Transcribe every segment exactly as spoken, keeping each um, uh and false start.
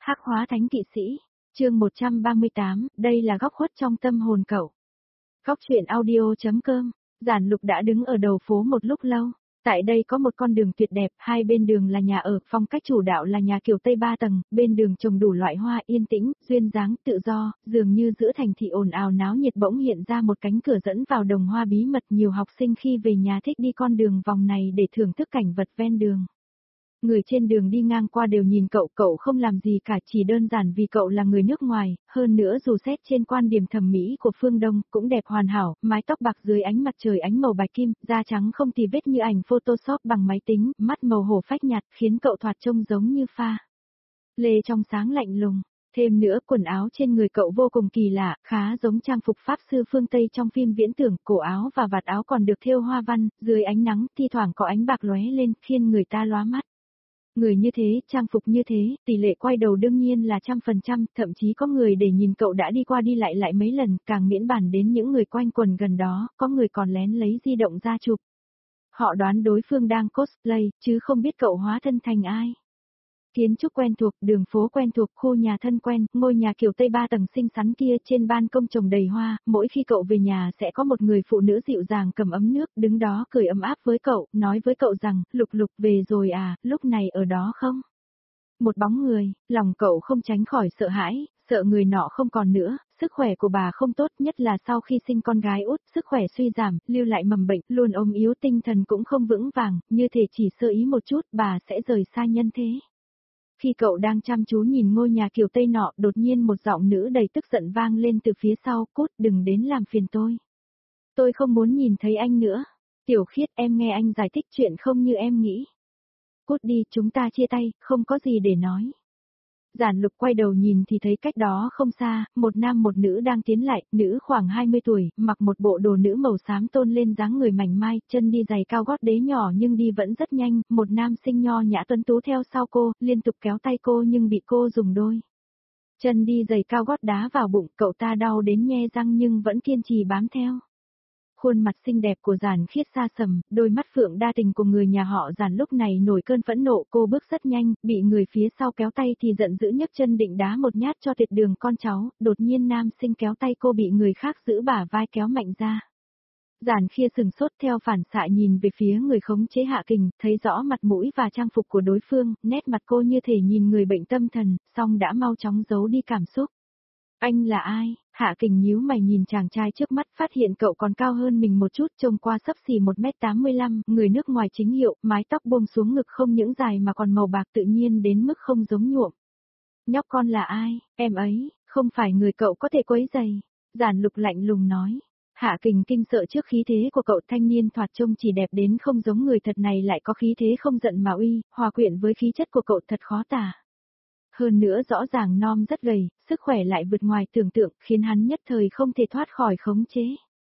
Hắc hóa thánh kỵ sĩ, chương một trăm ba mươi tám, đây là góc khuất trong tâm hồn cậu. Góc truyện audio.com, Giản Lục đã đứng ở đầu phố một lúc lâu. Tại đây có một con đường tuyệt đẹp, hai bên đường là nhà ở, phong cách chủ đạo là nhà kiểu Tây ba tầng, bên đường trồng đủ loại hoa yên tĩnh, duyên dáng, tự do, dường như giữa thành thị ồn ào náo nhiệt bỗng hiện ra một cánh cửa dẫn vào đồng hoa bí mật. Nhiều học sinh khi về nhà thích đi con đường vòng này để thưởng thức cảnh vật ven đường. Người trên đường đi ngang qua đều nhìn cậu, cậu không làm gì cả, chỉ đơn giản vì cậu là người nước ngoài, hơn nữa dù xét trên quan điểm thẩm mỹ của phương Đông, cũng đẹp hoàn hảo, mái tóc bạc dưới ánh mặt trời ánh màu bạch kim, da trắng không tì vết như ảnh Photoshop bằng máy tính, mắt màu hổ phách nhạt, khiến cậu thoạt trông giống như pha lê trong sáng lạnh lùng. Thêm nữa, quần áo trên người cậu vô cùng kỳ lạ, khá giống trang phục pháp sư phương Tây trong phim viễn tưởng, cổ áo và vạt áo còn được thêu hoa văn, dưới ánh nắng, thi thoảng có ánh bạc lóe lên, khiến người ta lóa mắt. Người như thế, trang phục như thế, tỷ lệ quay đầu đương nhiên là trăm phần trăm, thậm chí có người để nhìn cậu đã đi qua đi lại lại mấy lần, càng miễn bàn đến những người quanh quần gần đó, có người còn lén lấy di động ra chụp. Họ đoán đối phương đang cosplay, chứ không biết cậu hóa thân thành ai. Kiến trúc quen thuộc, đường phố quen thuộc, khu nhà thân quen, ngôi nhà kiểu Tây ba tầng xinh xắn kia, trên ban công trồng đầy hoa, mỗi khi cậu về nhà sẽ có một người phụ nữ dịu dàng cầm ấm nước, đứng đó cười ấm áp với cậu, nói với cậu rằng, Lục Lục về rồi à, lúc này ở đó không? Một bóng người, lòng cậu không tránh khỏi sợ hãi, sợ người nọ không còn nữa, sức khỏe của bà không tốt, nhất là sau khi sinh con gái út, sức khỏe suy giảm, lưu lại mầm bệnh, luôn ốm yếu, tinh thần cũng không vững vàng, như thể chỉ sơ ý một chút, bà sẽ rời xa nhân thế. Khi cậu đang chăm chú nhìn ngôi nhà kiểu Tây nọ, đột nhiên một giọng nữ đầy tức giận vang lên từ phía sau, Cút, đừng đến làm phiền tôi. Tôi không muốn nhìn thấy anh nữa. Tiểu Khiết, em nghe anh giải thích chuyện không như em nghĩ. Cút đi, chúng ta chia tay, không có gì để nói. Giản Lục quay đầu nhìn thì thấy cách đó không xa, một nam một nữ đang tiến lại, nữ khoảng hai mươi tuổi, mặc một bộ đồ nữ màu xám tôn lên dáng người mảnh mai, chân đi giày cao gót đế nhỏ nhưng đi vẫn rất nhanh, một nam sinh nho nhã tuấn tú theo sau cô, liên tục kéo tay cô nhưng bị cô dùng đôi chân đi giày cao gót đá vào bụng, cậu ta đau đến nhe răng nhưng vẫn kiên trì bám theo. Khuôn mặt xinh đẹp của Giản Khiết xa sầm, đôi mắt phượng đa tình của người nhà họ Giản lúc này nổi cơn phẫn nộ, cô bước rất nhanh, bị người phía sau kéo tay thì giận dữ nhấc chân định đá một nhát cho tuyệt đường con cháu, đột nhiên nam sinh kéo tay cô bị người khác giữ bả vai kéo mạnh ra. Giản Khiết sừng sốt theo phản xạ nhìn về phía người khống chế Hạ Kình, thấy rõ mặt mũi và trang phục của đối phương, nét mặt cô như thể nhìn người bệnh tâm thần, song đã mau chóng giấu đi cảm xúc. Anh là ai? Hạ Kình nhíu mày nhìn chàng trai trước mắt, phát hiện cậu còn cao hơn mình một chút, trông qua xấp xỉ một mét tám mươi lăm, người nước ngoài chính hiệu, mái tóc buông xuống ngực không những dài mà còn màu bạc tự nhiên đến mức không giống nhuộm. Nhóc con là ai? Em ấy, không phải người cậu có thể quấy rầy. Giản Lục lạnh lùng nói. Hạ Kình kinh sợ trước khí thế của cậu, thanh niên thoạt trông chỉ đẹp đến không giống người thật này lại có khí thế không giận mà uy, hòa quyện với khí chất của cậu thật khó tả. Hơn nữa rõ ràng non rất gầy, sức khỏe lại vượt ngoài tưởng tượng, khiến hắn nhất thời không thể thoát khỏi khống chế.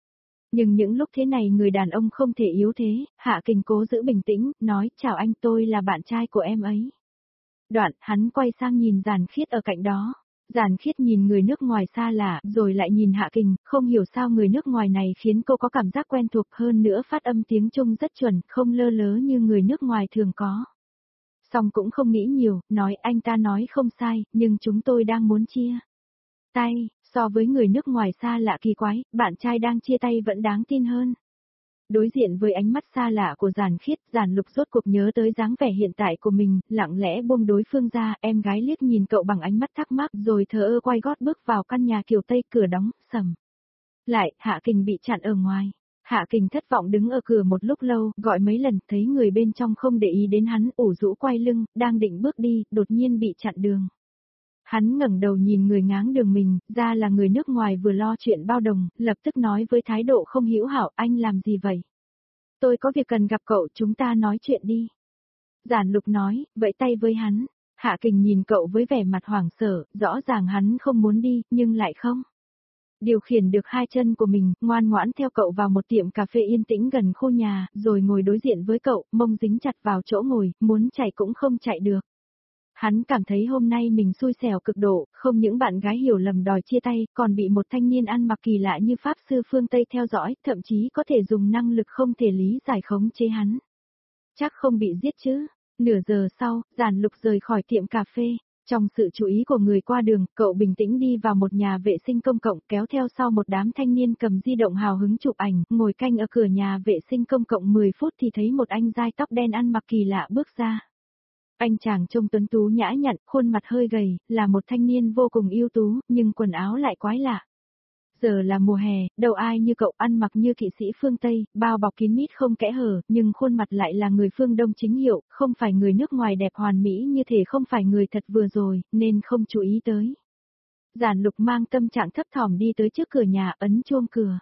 Nhưng những lúc thế này người đàn ông không thể yếu thế, Hạ Kình cố giữ bình tĩnh, nói, chào anh, tôi là bạn trai của em ấy. Đoạn, hắn quay sang nhìn Giản Khiết ở cạnh đó. Giản Khiết nhìn người nước ngoài xa lạ, rồi lại nhìn Hạ Kình, không hiểu sao người nước ngoài này khiến cô có cảm giác quen thuộc, hơn nữa phát âm tiếng Trung rất chuẩn, không lơ lớ như người nước ngoài thường có. Xong cũng không nghĩ nhiều, nói anh ta nói không sai, nhưng chúng tôi đang muốn chia tay, so với người nước ngoài xa lạ kỳ quái, bạn trai đang chia tay vẫn đáng tin hơn. Đối diện với ánh mắt xa lạ của Giản Khiết, Giản Lục rốt cuộc nhớ tới dáng vẻ hiện tại của mình, lặng lẽ buông đối phương ra, em gái liếc nhìn cậu bằng ánh mắt thắc mắc rồi thờ ơ quay gót bước vào căn nhà kiểu Tây, cửa đóng, sầm. Lại, Hạ Kình bị chặn ở ngoài. Hạ Kình thất vọng đứng ở cửa một lúc lâu, gọi mấy lần, thấy người bên trong không để ý đến hắn, ủ rũ quay lưng, đang định bước đi, đột nhiên bị chặn đường. Hắn ngẩng đầu nhìn người ngáng đường mình, ra là người nước ngoài vừa lo chuyện bao đồng, lập tức nói với thái độ không hữu hảo, anh làm gì vậy? Tôi có việc cần gặp cậu, chúng ta nói chuyện đi. Giản Lục nói, vẫy tay với hắn. Hạ Kình nhìn cậu với vẻ mặt hoảng sợ, rõ ràng hắn không muốn đi, nhưng lại không điều khiển được hai chân của mình, ngoan ngoãn theo cậu vào một tiệm cà phê yên tĩnh gần khu nhà, rồi ngồi đối diện với cậu, mông dính chặt vào chỗ ngồi, muốn chạy cũng không chạy được. Hắn cảm thấy hôm nay mình xui xẻo cực độ, không những bạn gái hiểu lầm đòi chia tay, còn bị một thanh niên ăn mặc kỳ lạ như pháp sư phương Tây theo dõi, thậm chí có thể dùng năng lực không thể lý giải khống chế hắn. Chắc không bị giết chứ. Nửa giờ sau, Giản Lục rời khỏi tiệm cà phê. Trong sự chú ý của người qua đường, cậu bình tĩnh đi vào một nhà vệ sinh công cộng kéo theo sau một đám thanh niên cầm di động hào hứng chụp ảnh, ngồi canh ở cửa nhà vệ sinh công cộng mười phút thì thấy một anh dai tóc đen ăn mặc kỳ lạ bước ra. Anh chàng trông tuấn tú nhã nhặn, khuôn mặt hơi gầy, là một thanh niên vô cùng ưu tú, nhưng quần áo lại quái lạ. Giờ là mùa hè, đâu ai như cậu ăn mặc như kỵ sĩ phương Tây, bao bọc kín mít không kẽ hở, nhưng khuôn mặt lại là người phương Đông chính hiệu, không phải người nước ngoài đẹp hoàn mỹ như thể không phải người thật vừa rồi, nên không chú ý tới. Giản Lục mang tâm trạng thấp thỏm đi tới trước cửa nhà, ấn chuông cửa.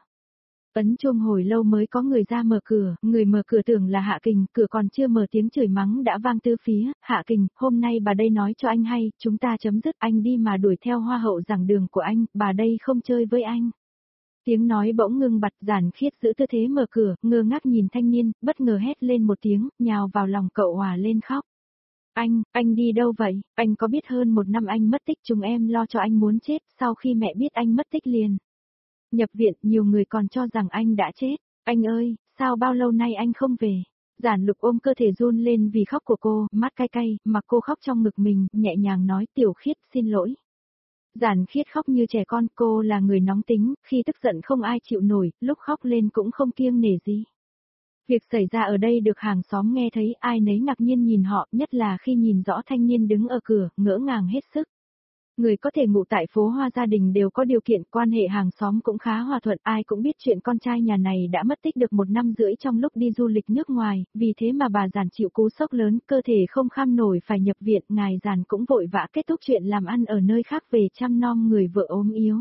Ấn chuông hồi lâu mới có người ra mở cửa, người mở cửa tưởng là Hạ Kình, cửa còn chưa mở tiếng chửi mắng đã vang tứ phía, Hạ Kình, hôm nay bà đây nói cho anh hay, chúng ta chấm dứt, anh đi mà đuổi theo hoa hậu giảng đường của anh, bà đây không chơi với anh. Tiếng nói bỗng ngưng bặt, Giản Khiết giữ tư thế mở cửa, ngơ ngác nhìn thanh niên, bất ngờ hét lên một tiếng, nhào vào lòng cậu hòa lên khóc. Anh, anh đi đâu vậy, anh có biết hơn một năm anh mất tích chúng em lo cho anh muốn chết, sau khi mẹ biết anh mất tích liền. Nhập viện, nhiều người còn cho rằng anh đã chết. Anh ơi, sao bao lâu nay anh không về? Giản Lục ôm cơ thể run lên vì khóc của cô, mắt cay cay, mặc cô khóc trong ngực mình, nhẹ nhàng nói Tiểu Khiết xin lỗi. Giản Khiết khóc như trẻ con, cô là người nóng tính, khi tức giận không ai chịu nổi, lúc khóc lên cũng không kiêng nể gì. Việc xảy ra ở đây được hàng xóm nghe thấy, ai nấy ngạc nhiên nhìn họ, nhất là khi nhìn rõ thanh niên đứng ở cửa, ngỡ ngàng hết sức. Người có thể ngụ tại phố Hoa gia đình đều có điều kiện, quan hệ hàng xóm cũng khá hòa thuận, ai cũng biết chuyện con trai nhà này đã mất tích được một năm rưỡi trong lúc đi du lịch nước ngoài, vì thế mà bà Giản chịu cú sốc lớn, cơ thể không kham nổi phải nhập viện, ngài Giản cũng vội vã kết thúc chuyện làm ăn ở nơi khác về chăm nom người vợ ốm yếu.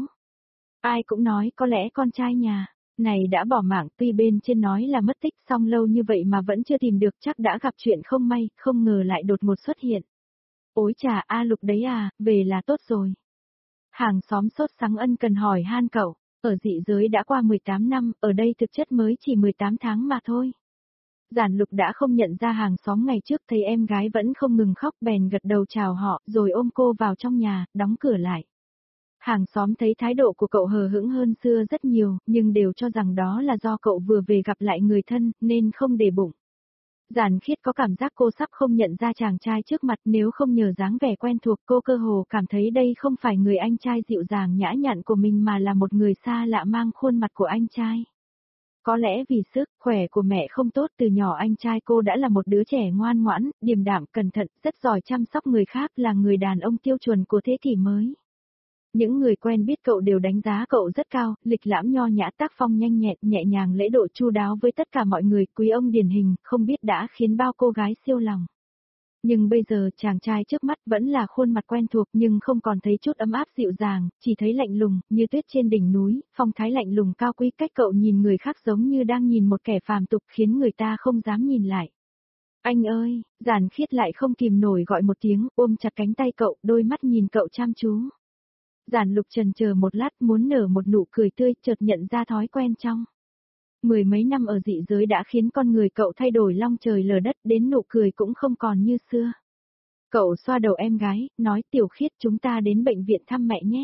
Ai cũng nói có lẽ con trai nhà này đã bỏ mạng, tuy bên trên nói là mất tích xong lâu như vậy mà vẫn chưa tìm được, chắc đã gặp chuyện không may, không ngờ lại đột ngột xuất hiện. Ôi chà, A Lục đấy à, về là tốt rồi. Hàng xóm sốt sắng ân cần hỏi han cậu, ở dị giới đã qua mười tám năm, ở đây thực chất mới chỉ mười tám tháng mà thôi. Giản Lục đã không nhận ra hàng xóm ngày trước, thấy em gái vẫn không ngừng khóc bèn gật đầu chào họ, rồi ôm cô vào trong nhà, đóng cửa lại. Hàng xóm thấy thái độ của cậu hờ hững hơn xưa rất nhiều, nhưng đều cho rằng đó là do cậu vừa về gặp lại người thân, nên không để bụng. Giản Khiết có cảm giác cô sắp không nhận ra chàng trai trước mặt, nếu không nhờ dáng vẻ quen thuộc, cô cơ hồ cảm thấy đây không phải người anh trai dịu dàng nhã nhặn của mình mà là một người xa lạ mang khuôn mặt của anh trai. Có lẽ vì sức khỏe của mẹ không tốt, từ nhỏ anh trai cô đã là một đứa trẻ ngoan ngoãn, điềm đạm, cẩn thận, rất giỏi chăm sóc người khác, là người đàn ông tiêu chuẩn của thế kỷ mới. Những người quen biết cậu đều đánh giá cậu rất cao, lịch lãm nho nhã, tác phong nhanh nhẹn, nhẹ nhàng, lễ độ chu đáo với tất cả mọi người, quý ông điển hình, không biết đã khiến bao cô gái siêu lòng. Nhưng bây giờ chàng trai trước mắt vẫn là khuôn mặt quen thuộc, nhưng không còn thấy chút ấm áp dịu dàng, chỉ thấy lạnh lùng, như tuyết trên đỉnh núi, phong thái lạnh lùng cao quý, cách cậu nhìn người khác giống như đang nhìn một kẻ phàm tục, khiến người ta không dám nhìn lại. Anh ơi, Giản Khiết lại không kìm nổi gọi một tiếng, ôm chặt cánh tay cậu, đôi mắt nhìn cậu chăm chú. Giản Lục chần chờ một lát, muốn nở một nụ cười tươi, chợt nhận ra thói quen trong mười mấy năm ở dị giới đã khiến con người cậu thay đổi long trời lở đất, đến nụ cười cũng không còn như xưa. Cậu xoa đầu em gái, nói Tiểu Khiết, chúng ta đến bệnh viện thăm mẹ nhé.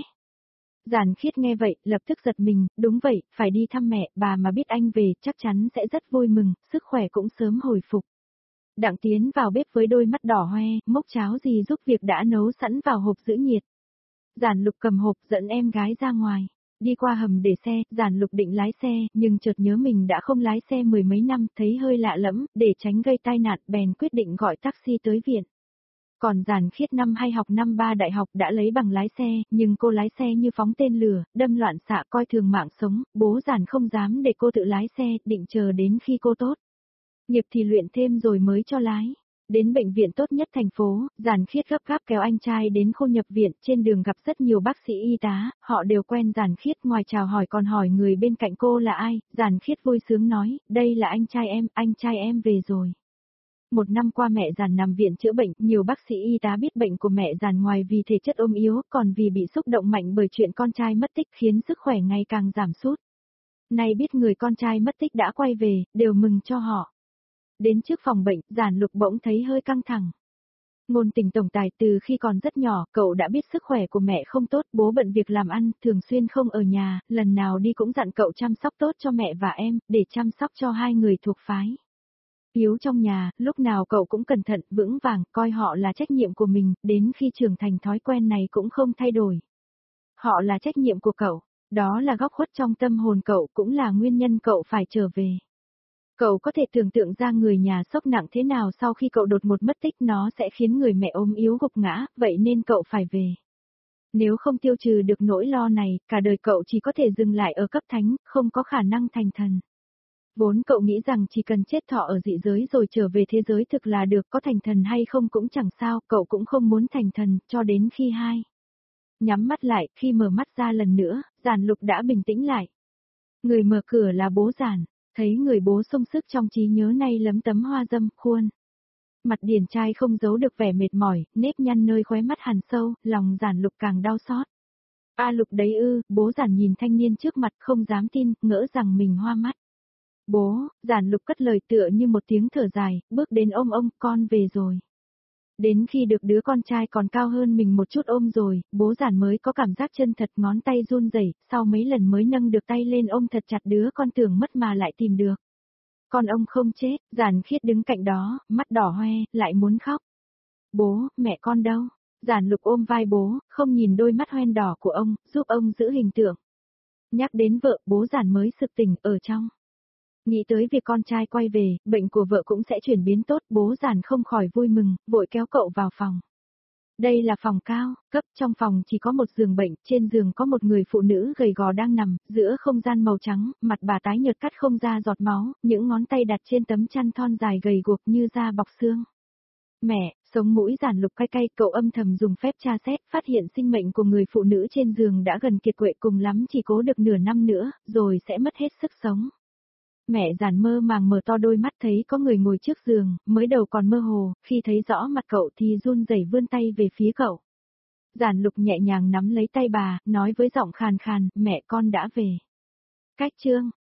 Giản Khiết nghe vậy, lập tức giật mình, đúng vậy, phải đi thăm mẹ, bà mà biết anh về chắc chắn sẽ rất vui mừng, sức khỏe cũng sớm hồi phục. Đặng tiến vào bếp với đôi mắt đỏ hoe, mốc cháo gì giúp việc đã nấu sẵn vào hộp giữ nhiệt. Giản Lục cầm hộp dẫn em gái ra ngoài, đi qua hầm để xe, Giản Lục định lái xe, nhưng chợt nhớ mình đã không lái xe mười mấy năm, thấy hơi lạ lẫm, để tránh gây tai nạn, bèn quyết định gọi taxi tới viện. Còn Giản Khiết năm hai học năm ba đại học đã lấy bằng lái xe, nhưng cô lái xe như phóng tên lửa, đâm loạn xạ, coi thường mạng sống, bố Giản không dám để cô tự lái xe, định chờ đến khi cô tốt nghiệp thì luyện thêm rồi mới cho lái. Đến bệnh viện tốt nhất thành phố, Giản Khiết gấp gáp kéo anh trai đến khu nhập viện, trên đường gặp rất nhiều bác sĩ y tá, họ đều quen Giản Khiết, ngoài chào hỏi còn hỏi người bên cạnh cô là ai, Giản Khiết vui sướng nói, đây là anh trai em, anh trai em về rồi. Một năm qua mẹ Giản nằm viện chữa bệnh, nhiều bác sĩ y tá biết bệnh của mẹ Giản ngoài vì thể chất ốm yếu, còn vì bị xúc động mạnh bởi chuyện con trai mất tích khiến sức khỏe ngày càng giảm sút. Nay biết người con trai mất tích đã quay về, đều mừng cho họ. Đến trước phòng bệnh, Giản Lục bỗng thấy hơi căng thẳng. Ngôn Tình tổng tài, từ khi còn rất nhỏ, cậu đã biết sức khỏe của mẹ không tốt, bố bận việc làm ăn, thường xuyên không ở nhà, lần nào đi cũng dặn cậu chăm sóc tốt cho mẹ và em, để chăm sóc cho hai người thuộc phái. Hiếu trong nhà, lúc nào cậu cũng cẩn thận, vững vàng, coi họ là trách nhiệm của mình, đến khi trưởng thành thói quen này cũng không thay đổi. Họ là trách nhiệm của cậu, đó là góc khuất trong tâm hồn cậu, cũng là nguyên nhân cậu phải trở về. Cậu có thể tưởng tượng ra người nhà sốc nặng thế nào sau khi cậu đột ngột mất tích, nó sẽ khiến người mẹ ốm yếu gục ngã, vậy nên cậu phải về. Nếu không tiêu trừ được nỗi lo này, cả đời cậu chỉ có thể dừng lại ở cấp thánh, không có khả năng thành thần. Vốn cậu nghĩ rằng chỉ cần chết thọ ở dị giới rồi trở về thế giới thực là được, có thành thần hay không cũng chẳng sao, cậu cũng không muốn thành thần, cho đến khi hai. Nhắm mắt lại, khi mở mắt ra lần nữa, Giản Lục đã bình tĩnh lại. Người mở cửa là bố Giản, thấy người bố sung sức trong trí nhớ nay lấm tấm hoa dâm, khuôn. Mặt điển trai không giấu được vẻ mệt mỏi, nếp nhăn nơi khóe mắt hằn sâu, lòng Giản Lục càng đau xót. A Lục đấy ư, bố Giản nhìn thanh niên trước mặt không dám tin, ngỡ rằng mình hoa mắt. Bố, Giản Lục cất lời tựa như một tiếng thở dài, bước đến ôm ông, con về rồi. Đến khi được đứa con trai còn cao hơn mình một chút ôm rồi, bố Giản mới có cảm giác chân thật, ngón tay run rẩy, sau mấy lần mới nâng được tay lên ôm thật chặt đứa con tưởng mất mà lại tìm được. Con ông không chết, Giản Khiết đứng cạnh đó, mắt đỏ hoe, lại muốn khóc. Bố, mẹ con đâu? Giản Lục ôm vai bố, không nhìn đôi mắt hoen đỏ của ông, giúp ông giữ hình tượng. Nhắc đến vợ, bố Giản mới sực tỉnh ở trong. Nghĩ tới việc con trai quay về, bệnh của vợ cũng sẽ chuyển biến tốt, bố Giản không khỏi vui mừng, vội kéo cậu vào phòng. Đây là phòng cao, cấp, trong phòng chỉ có một giường bệnh, trên giường có một người phụ nữ gầy gò đang nằm, giữa không gian màu trắng, mặt bà tái nhợt cắt không ra giọt máu, những ngón tay đặt trên tấm chăn thon dài gầy guộc như da bọc xương. Mẹ, sống mũi Giản Lục cay cay, cậu âm thầm dùng phép tra xét, phát hiện sinh mệnh của người phụ nữ trên giường đã gần kiệt quệ, cùng lắm chỉ cố được nửa năm nữa, rồi sẽ mất hết sức sống. Mẹ Giản mơ màng mở to đôi mắt thấy có người ngồi trước giường, mới đầu còn mơ hồ, khi thấy rõ mặt cậu thì run rẩy vươn tay về phía cậu. Giản Lục nhẹ nhàng nắm lấy tay bà, nói với giọng khàn khàn, mẹ con đã về. Cách chương